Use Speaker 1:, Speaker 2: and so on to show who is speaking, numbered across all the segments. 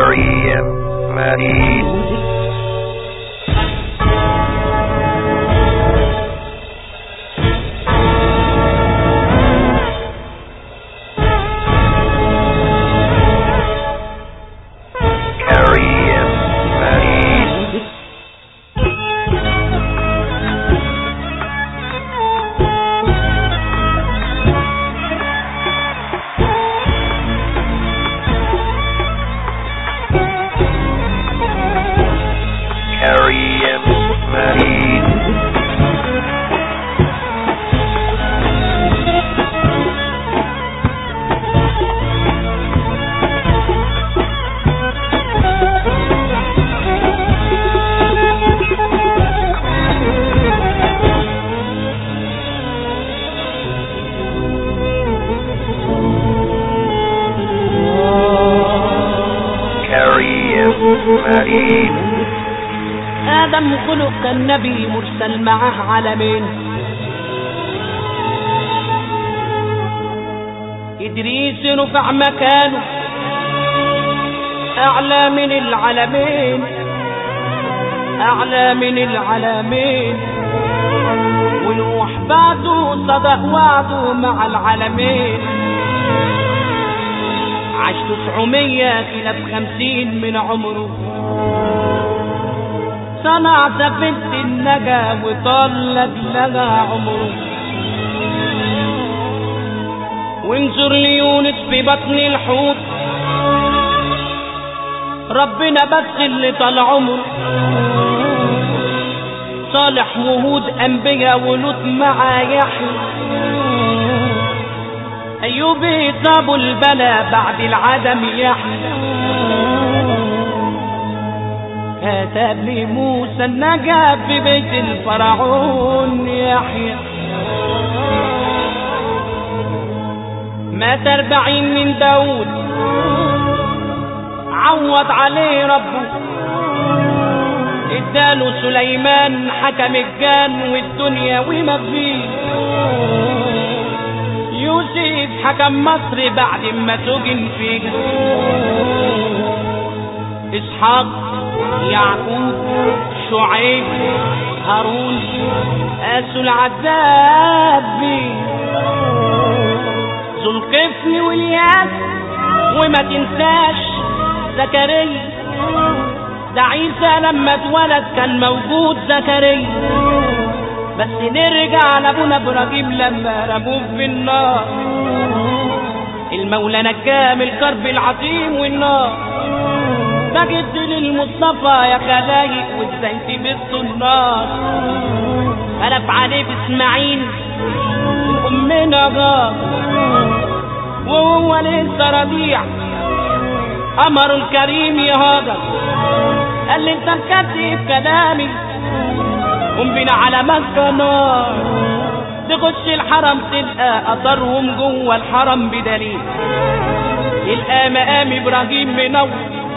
Speaker 1: كريم مريض
Speaker 2: آدم خلق كالنبي مرسل معه علمين، إدريس رفع مكانه أعلى من العلمين، أعلى من العلمين، ونوح بعده صدق وعده مع العلمين، عاش 900 خلاف 50 من عمره، صنع سفينة النجا وطلق لها عمره، وانظر ليونس في بطن الحوت، ربنا بس اللي طال عمره، صالح وهود انبياء ولوط مع يحيى، ايوب صابوا البلا بعد العدم يحيى، كتب لي موسى النجاة في بيت الفرعون يحيى، مات 40 من داود عوض عليه ربه، اداله سليمان حكم الجان والدنيا وما فيه، يوسف حكم مصر بعد ما سجن فيها، اسحاق يعقوب شعيب هارون قاسوا العذاب بيه، ذو القفل والياس وما تنساش زكريا، ده عيسى لما اتولد كان موجود زكريا، بس نرجع لابونا ابراهيم لما رموه في النار، المولى نجاه من الكرب العظيم والنار، بجد للمصطفى يا خلايق وازاي تبثوا النار، خلف عليه باسماعيل امنا غار، وهو لسه رضيع امر الكريم يا هاجر، قال لي انت مكذب كلامي، قوم بينا على مكة نار، تخش الحرم تلقى اثرهم جوه الحرم بدليل، تلقى مقام ابراهيم منور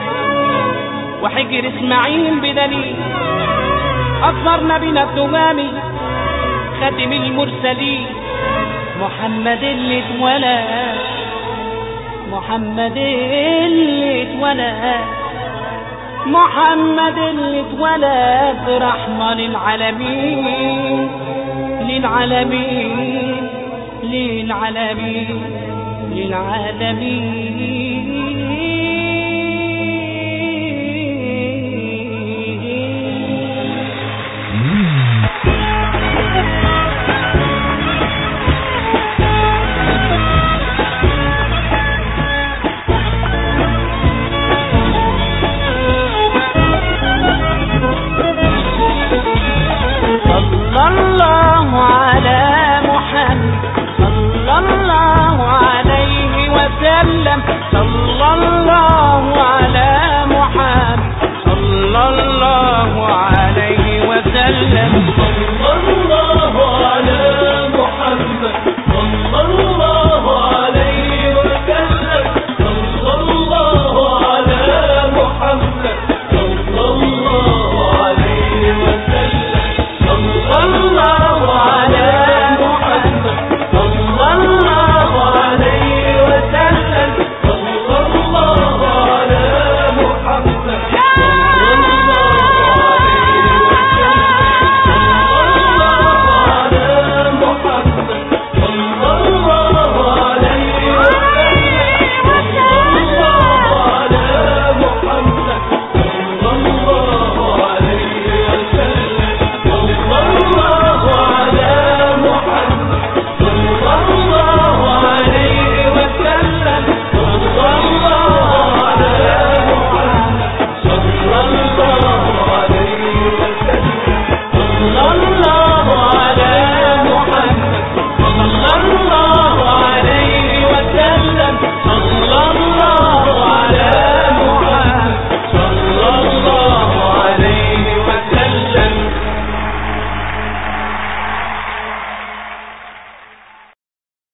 Speaker 2: وحجر اسماعيل بدليل، اصغر نبينا التهامي خاتم المرسلين، محمد اللي اتولد، محمد اللي اتولد، محمد اللي اتولد رحمة للعالمين، للعالمين، للعالمين، للعالمين.